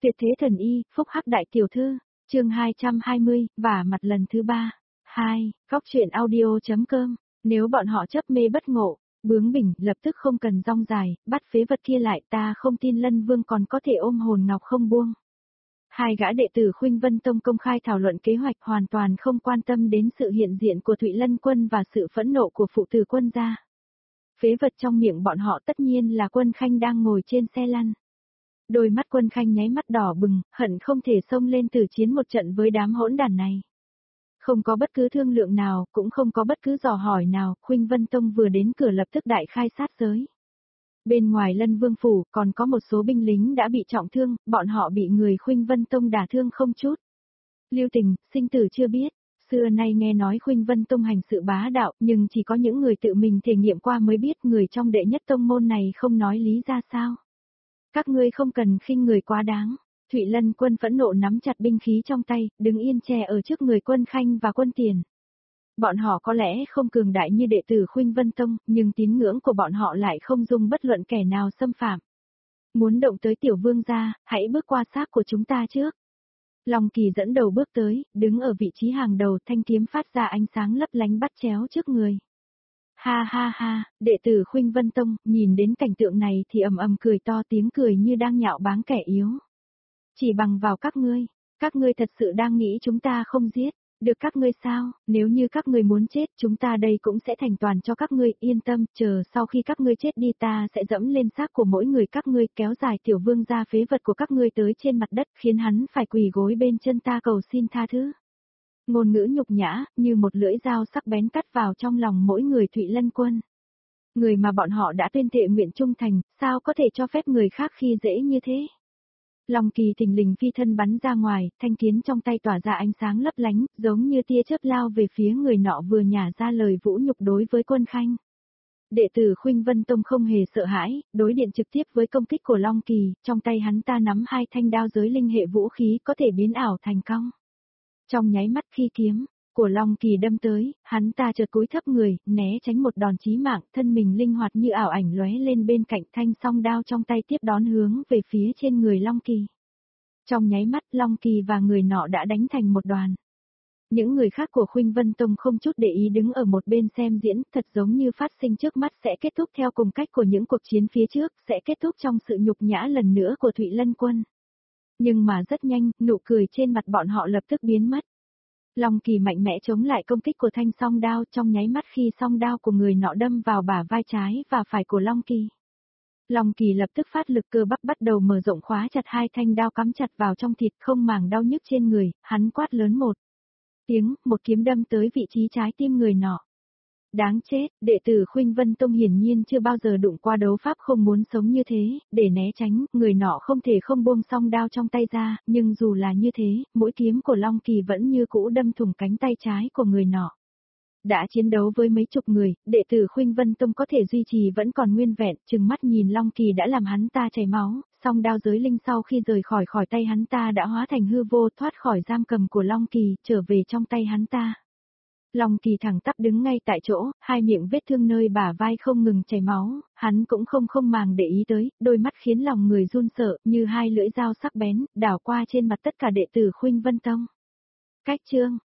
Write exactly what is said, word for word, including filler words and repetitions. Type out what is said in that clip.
Tuyệt thế thần y, phúc hắc đại tiểu thư, chương hai trăm hai mươi, vả mặt lần thứ ba. hai, góc truyện audio.com, nếu bọn họ chấp mê bất ngộ, bướng bỉnh, lập tức không cần rong dài, bắt phế vật kia lại, ta không tin Lân Vương còn có thể ôm hồn ngọc không buông. Hai gã đệ tử Khuynh Vân Tông công khai thảo luận kế hoạch, hoàn toàn không quan tâm đến sự hiện diện của Thụy Lân Quân và sự phẫn nộ của phụ tử Quân gia. Phế vật trong miệng bọn họ tất nhiên là Quân Khanh đang ngồi trên xe lăn. Đôi mắt Quân Khanh nháy mắt đỏ bừng, hận không thể xông lên tử chiến một trận với đám hỗn đản này. Không có bất cứ thương lượng nào, cũng không có bất cứ dò hỏi nào, Khuynh Vân Tông vừa đến cửa lập tức đại khai sát giới. Bên ngoài Lân Vương phủ còn có một số binh lính đã bị trọng thương, bọn họ bị người Khuynh Vân Tông đả thương không chút. Lưu tình, sinh tử chưa biết, xưa nay nghe nói Khuynh Vân Tông hành sự bá đạo, nhưng chỉ có những người tự mình thể nghiệm qua mới biết người trong đệ nhất tông môn này không nói lý ra sao. Các ngươi không cần khinh người quá đáng. Thụy Lân Quân phẫn nộ nắm chặt binh khí trong tay, đứng yên che ở trước người Quân Khanh và Quân Tiền. Bọn họ có lẽ không cường đại như đệ tử Khuynh Vân Tông, nhưng tín ngưỡng của bọn họ lại không dung bất luận kẻ nào xâm phạm. Muốn động tới tiểu vương gia, hãy bước qua xác của chúng ta trước. Long Kỳ dẫn đầu bước tới, đứng ở vị trí hàng đầu, thanh kiếm phát ra ánh sáng lấp lánh bắt chéo trước người. Ha ha ha, đệ tử Khuynh Vân Tông, nhìn đến cảnh tượng này thì ầm ầm cười to, tiếng cười như đang nhạo báng kẻ yếu. Chỉ bằng vào các ngươi, các ngươi thật sự đang nghĩ chúng ta không giết, được các ngươi sao, nếu như các ngươi muốn chết, chúng ta đây cũng sẽ thành toàn cho các ngươi, yên tâm, chờ sau khi các ngươi chết đi ta sẽ dẫm lên xác của mỗi người các ngươi, kéo dài tiểu vương gia phế vật của các ngươi tới trên mặt đất, khiến hắn phải quỳ gối bên chân ta cầu xin tha thứ. Ngôn ngữ nhục nhã, như một lưỡi dao sắc bén cắt vào trong lòng mỗi người Thụy Lân Quân. Người mà bọn họ đã tuyên thệ nguyện trung thành, sao có thể cho phép người khác khi dễ như thế? Long Kỳ thình lình phi thân bắn ra ngoài, thanh kiếm trong tay tỏa ra ánh sáng lấp lánh, giống như tia chớp lao về phía người nọ vừa nhả ra lời vũ nhục đối với Quân Khanh. Đệ tử Khuynh Vân Tông không hề sợ hãi, đối điện trực tiếp với công kích của Long Kỳ, trong tay hắn ta nắm hai thanh đao giới linh hệ vũ khí có thể biến ảo thành cong. Trong nháy mắt khi kiếm của Long Kỳ đâm tới, hắn ta chợt cúi thấp người, né tránh một đòn chí mạng, thân mình linh hoạt như ảo ảnh lóe lên bên cạnh, thanh song đao trong tay tiếp đón hướng về phía trên người Long Kỳ. Trong nháy mắt, Long Kỳ và người nọ đã đánh thành một đoàn. Những người khác của Khuynh Vân Tông không chút để ý đứng ở một bên xem diễn, thật giống như phát sinh trước mắt sẽ kết thúc theo cùng cách của những cuộc chiến phía trước, sẽ kết thúc trong sự nhục nhã lần nữa của Thụy Lân Quân. Nhưng mà rất nhanh, nụ cười trên mặt bọn họ lập tức biến mất. Long Kỳ mạnh mẽ chống lại công kích của thanh song đao, trong nháy mắt khi song đao của người nọ đâm vào bả vai trái và phải của Long Kỳ. Long Kỳ lập tức phát lực, cơ bắp bắt đầu mở rộng, khóa chặt hai thanh đao cắm chặt vào trong thịt, không màng đau nhức trên người, hắn quát lớn một tiếng, một kiếm đâm tới vị trí trái tim người nọ. Đáng chết, đệ tử Khuynh Vân Tông hiển nhiên chưa bao giờ đụng qua đấu pháp không muốn sống như thế, để né tránh, người nọ không thể không buông song đao trong tay ra, nhưng dù là như thế, mũi kiếm của Long Kỳ vẫn như cũ đâm thủng cánh tay trái của người nọ. Đã chiến đấu với mấy chục người, đệ tử Khuynh Vân Tông có thể duy trì vẫn còn nguyên vẹn, chừng mắt nhìn Long Kỳ đã làm hắn ta chảy máu, song đao giới linh sau khi rời khỏi khỏi tay hắn ta đã hóa thành hư vô, thoát khỏi giam cầm của Long Kỳ, trở về trong tay hắn ta. Long Kỳ thẳng tắp đứng ngay tại chỗ, hai miệng vết thương nơi bả vai không ngừng chảy máu, hắn cũng không không màng để ý tới, đôi mắt khiến lòng người run sợ, như hai lưỡi dao sắc bén, đảo qua trên mặt tất cả đệ tử Khuynh Vân Tông. Cách chương